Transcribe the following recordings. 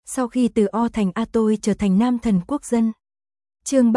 sau khi từ O thành A tôi trở thành nam thần quốc dân. Chương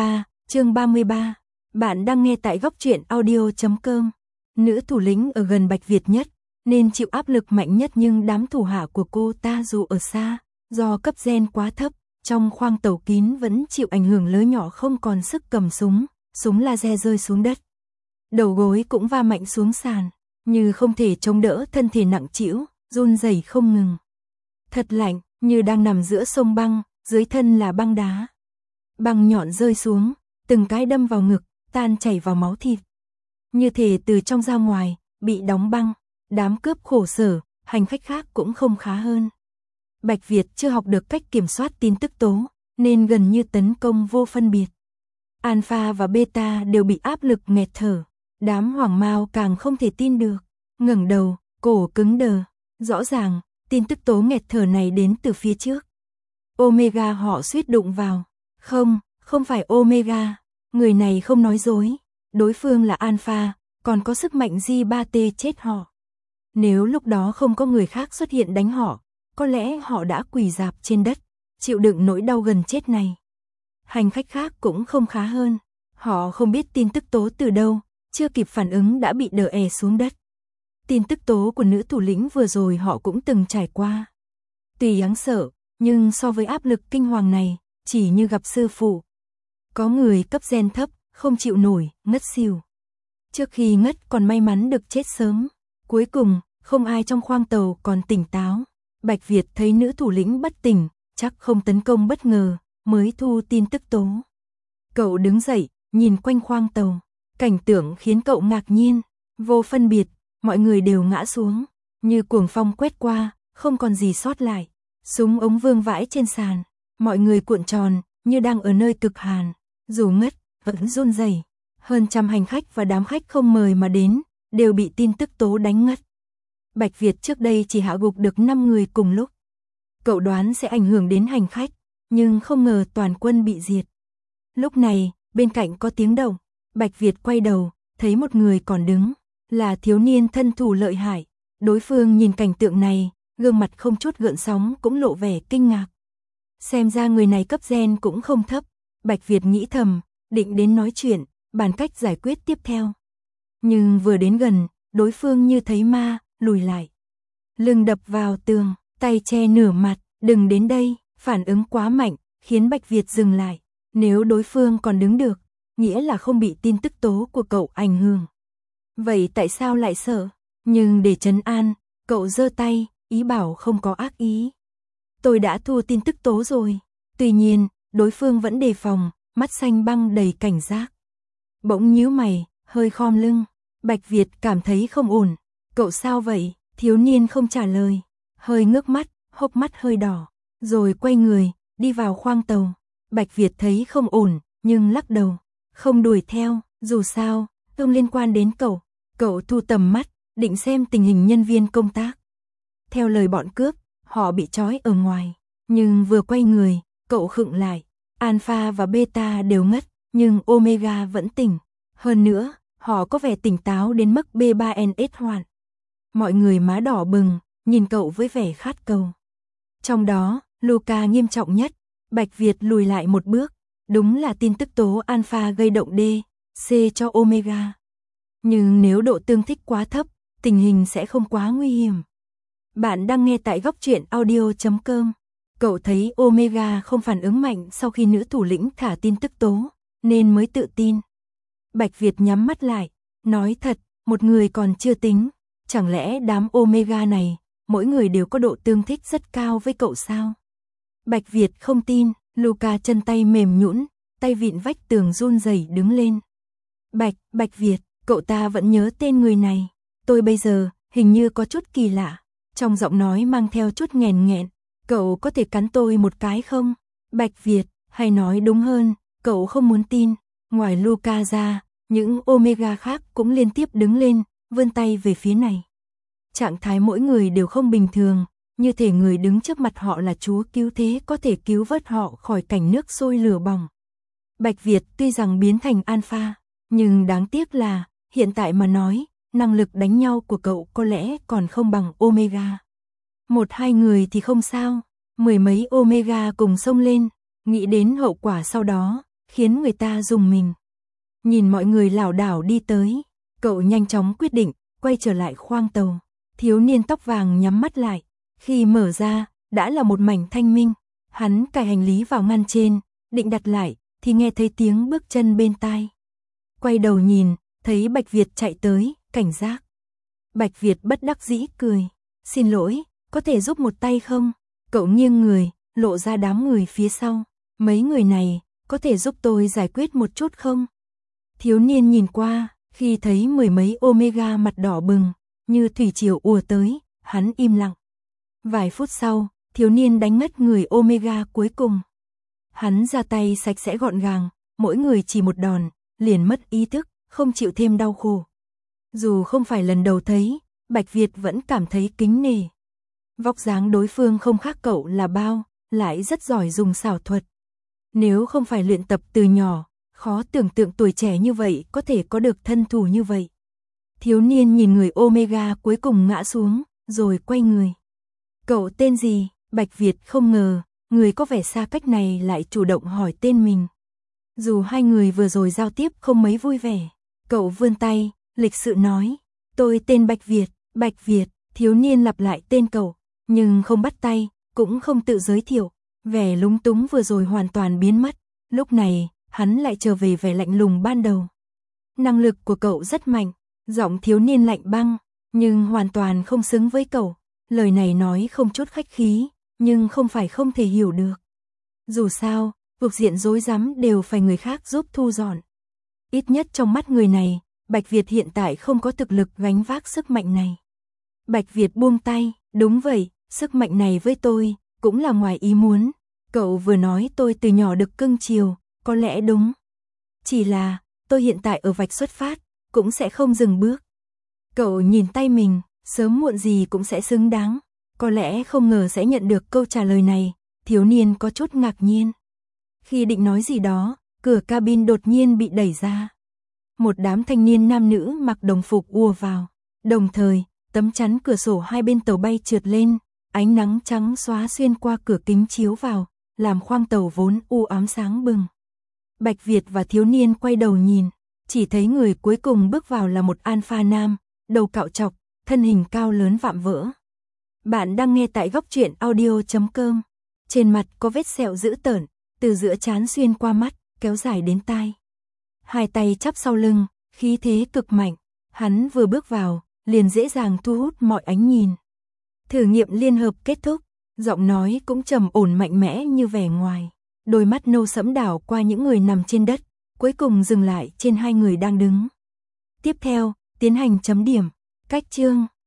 33, bạn đang nghe tại góc truyện audio.com. Nữ thủ lĩnh ở gần Bạch Việt nhất, nên chịu áp lực mạnh nhất, nhưng đám thủ hạ của cô ta dù ở xa, do cấp gen quá thấp, trong khoang tàu kín vẫn chịu ảnh hưởng lớn nhỏ, không còn sức cầm súng laser rơi xuống đất. Đầu gối cũng va mạnh xuống sàn, như không thể chống đỡ, thân thể nặng trĩu, run rẩy không ngừng. Thật lạnh, như đang nằm giữa sông băng, dưới thân là băng đá. Băng nhọn rơi xuống, từng cái đâm vào ngực, tan chảy vào máu thịt. Như thể từ trong ra ngoài, bị đóng băng, đám cướp khổ sở, hành khách khác cũng không khá hơn. Bạch Việt chưa học được cách kiểm soát tin tức tố, nên gần như tấn công vô phân biệt. Alpha và Beta đều bị áp lực nghẹt thở, đám Hoàng Mao càng không thể tin được, ngẩng đầu, cổ cứng đờ, rõ ràng, tin tức tố nghẹt thở này đến từ phía trước. Omega họ suýt đụng vào. Không phải Omega, người này không nói dối, đối phương là Alpha, còn có sức mạnh J3T chết họ. Nếu lúc đó không có người khác xuất hiện đánh họ, có lẽ họ đã quỳ rạp trên đất, chịu đựng nỗi đau gần chết này. Hành khách khác cũng không khá hơn, họ không biết tin tức tố từ đâu, chưa kịp phản ứng đã bị đè xuống đất. Tin tức tố của nữ thủ lĩnh vừa rồi họ cũng từng trải qua. Tuy đáng sợ, nhưng so với áp lực kinh hoàng này, chỉ như gặp sư phụ. Có người cấp gen thấp, không chịu nổi, ngất xỉu. Trước khi ngất còn may mắn được chết sớm. Cuối cùng, không ai trong khoang tàu còn tỉnh táo. Bạch Việt thấy nữ thủ lĩnh bất tỉnh, chắc không tấn công bất ngờ, mới thu tin tức tố. Cậu đứng dậy, nhìn quanh khoang tàu. Cảnh tượng khiến cậu ngạc nhiên, vô phân biệt, mọi người đều ngã xuống. Như cuồng phong quét qua, không còn gì sót lại. Súng ống vương vãi trên sàn. Mọi người cuộn tròn, như đang ở nơi cực hàn. Dù ngất, vẫn run rẩy. Hơn trăm hành khách và đám khách không mời mà đến, đều bị tin tức tố đánh ngất. Bạch Việt trước đây chỉ hạ gục được 5 người cùng lúc. Cậu đoán sẽ ảnh hưởng đến hành khách, nhưng không ngờ toàn quân bị diệt. Lúc này, bên cạnh có tiếng động. Bạch Việt quay đầu, thấy một người còn đứng, là thiếu niên thân thủ lợi hại. Đối phương nhìn cảnh tượng này, gương mặt không chút gợn sóng, cũng lộ vẻ kinh ngạc. Xem ra người này cấp gen cũng không thấp. Bạch Việt nghĩ thầm, định đến nói chuyện, bàn cách giải quyết tiếp theo. Nhưng vừa đến gần, đối phương như thấy ma, lùi lại. Lưng đập vào tường, tay che nửa mặt, đừng đến đây, phản ứng quá mạnh, khiến Bạch Việt dừng lại. Nếu đối phương còn đứng được, nghĩa là không bị tin tức tố của cậu ảnh hưởng. Vậy tại sao lại sợ? Nhưng để trấn an, cậu giơ tay, ý bảo không có ác ý. Tôi đã thu tin tức tố rồi. Tuy nhiên, đối phương vẫn đề phòng, mắt xanh băng đầy cảnh giác. Bỗng nhíu mày, hơi khom lưng. Bạch Việt cảm thấy không ổn. Cậu sao vậy? Thiếu niên không trả lời. Hơi ngước mắt, hốc mắt hơi đỏ. Rồi quay người, đi vào khoang tàu. Bạch Việt thấy không ổn, nhưng lắc đầu. Không đuổi theo, dù sao, không liên quan đến cậu. Cậu thu tầm mắt, định xem tình hình nhân viên công tác. Theo lời bọn cướp, họ bị trói ở ngoài. Nhưng vừa quay người, cậu khựng lại. Alpha và Beta đều ngất, nhưng Omega vẫn tỉnh. Hơn nữa, họ có vẻ tỉnh táo đến mức B3NS hoàn. Mọi người má đỏ bừng, nhìn cậu với vẻ khát cầu. Trong đó, Luca nghiêm trọng nhất. Bạch Việt lùi lại một bước. Đúng là tin tức tố Alpha gây động D, C cho Omega. Nhưng nếu độ tương thích quá thấp, tình hình sẽ không quá nguy hiểm. Bạn đang nghe tại góc truyện audio.com. Cậu thấy Omega không phản ứng mạnh sau khi nữ thủ lĩnh thả tin tức tố, nên mới tự tin. Bạch Việt nhắm mắt lại, nói thật, một người còn chưa tính. Chẳng lẽ đám Omega này, mỗi người đều có độ tương thích rất cao với cậu sao? Bạch Việt không tin. Luca chân tay mềm nhũn, tay vịn vách tường run rẩy đứng lên. Bạch Việt, cậu ta vẫn nhớ tên người này. Tôi bây giờ, hình như có chút kỳ lạ. Trong giọng nói mang theo chút nghẹn nghẹn. Cậu có thể cắn tôi một cái không? Bạch Việt, hay nói đúng hơn, cậu không muốn tin. Ngoài Luca ra, những Omega khác cũng liên tiếp đứng lên, vươn tay về phía này. Trạng thái mỗi người đều không bình thường. Như thể người đứng trước mặt họ là Chúa cứu thế, có thể cứu vớt họ khỏi cảnh nước sôi lửa bỏng. Bạch Việt tuy rằng biến thành Alpha, nhưng đáng tiếc là, hiện tại mà nói, năng lực đánh nhau của cậu có lẽ còn không bằng Omega. Một hai người thì không sao, Mười mấy Omega cùng xông lên, nghĩ đến hậu quả sau đó, khiến người ta rùng mình. Nhìn mọi người lảo đảo đi tới, cậu nhanh chóng quyết định, quay trở lại khoang tàu. Thiếu niên tóc vàng nhắm mắt lại, khi mở ra, đã là một mảnh thanh minh. Hắn cài hành lý vào ngăn trên, định đặt lại, thì nghe thấy tiếng bước chân bên tai. Quay đầu nhìn, thấy Bạch Việt chạy tới, cảnh giác. Bạch Việt bất đắc dĩ cười, xin lỗi, có thể giúp một tay không? Cậu nghiêng người, lộ ra đám người phía sau. Mấy người này, có thể giúp tôi giải quyết một chút không? Thiếu niên nhìn qua, khi thấy mười mấy Omega mặt đỏ bừng, như thủy triều ùa tới, hắn im lặng. Vài phút sau, thiếu niên đánh ngất người Omega cuối cùng. Hắn ra tay sạch sẽ gọn gàng, mỗi người chỉ một đòn, liền mất ý thức, không chịu thêm đau khổ. Dù không phải lần đầu thấy, Bạch Việt vẫn cảm thấy kính nể. Vóc dáng đối phương không khác cậu là bao, lại rất giỏi dùng xảo thuật. Nếu không phải luyện tập từ nhỏ, khó tưởng tượng tuổi trẻ như vậy có thể có được thân thủ như vậy. Thiếu niên nhìn người Omega cuối cùng ngã xuống, rồi quay người. Cậu tên gì? Bạch Việt không ngờ, người có vẻ xa cách này lại chủ động hỏi tên mình. Dù hai người vừa rồi giao tiếp không mấy vui vẻ, cậu vươn tay, lịch sự nói, tôi tên Bạch Việt. Bạch Việt, thiếu niên lặp lại tên cậu, nhưng không bắt tay, cũng không tự giới thiệu. Vẻ lúng túng vừa rồi hoàn toàn biến mất, lúc này, hắn lại trở về vẻ lạnh lùng ban đầu. Năng lực của cậu rất mạnh, giọng thiếu niên lạnh băng, nhưng hoàn toàn không xứng với cậu. Lời này nói không chút khách khí, nhưng không phải không thể hiểu được. Dù sao, cuộc diện rối rắm đều phải người khác giúp thu dọn. Ít nhất trong mắt người này, Bạch Việt hiện tại không có thực lực gánh vác sức mạnh này. Bạch Việt buông tay, đúng vậy, sức mạnh này với tôi, cũng là ngoài ý muốn. Cậu vừa nói tôi từ nhỏ được cưng chiều, có lẽ đúng. Chỉ là, tôi hiện tại ở vạch xuất phát, cũng sẽ không dừng bước. Cậu nhìn tay mình, sớm muộn gì cũng sẽ xứng đáng. Có lẽ không ngờ sẽ nhận được câu trả lời này, thiếu niên có chút ngạc nhiên. Khi định nói gì đó, cửa cabin đột nhiên bị đẩy ra. Một đám thanh niên nam nữ mặc đồng phục ùa vào. Đồng thời, tấm chắn cửa sổ hai bên tàu bay trượt lên, ánh nắng trắng xóa xuyên qua cửa kính chiếu vào, làm khoang tàu vốn u ám sáng bừng. Bạch Việt và thiếu niên quay đầu nhìn, chỉ thấy người cuối cùng bước vào là một alpha nam, đầu cạo trọc, thân hình cao lớn vạm vỡ. Bạn đang nghe tại góc truyện audio.com. Trên mặt có vết sẹo dữ tợn, từ giữa trán xuyên qua mắt, kéo dài đến tai. Hai tay chắp sau lưng, khí thế cực mạnh. Hắn vừa bước vào, liền dễ dàng thu hút mọi ánh nhìn. Thử nghiệm liên hợp kết thúc, giọng nói cũng trầm ổn mạnh mẽ như vẻ ngoài. Đôi mắt nâu sẫm đảo qua những người nằm trên đất, cuối cùng dừng lại trên hai người đang đứng. Tiếp theo, tiến hành chấm điểm. Cách chương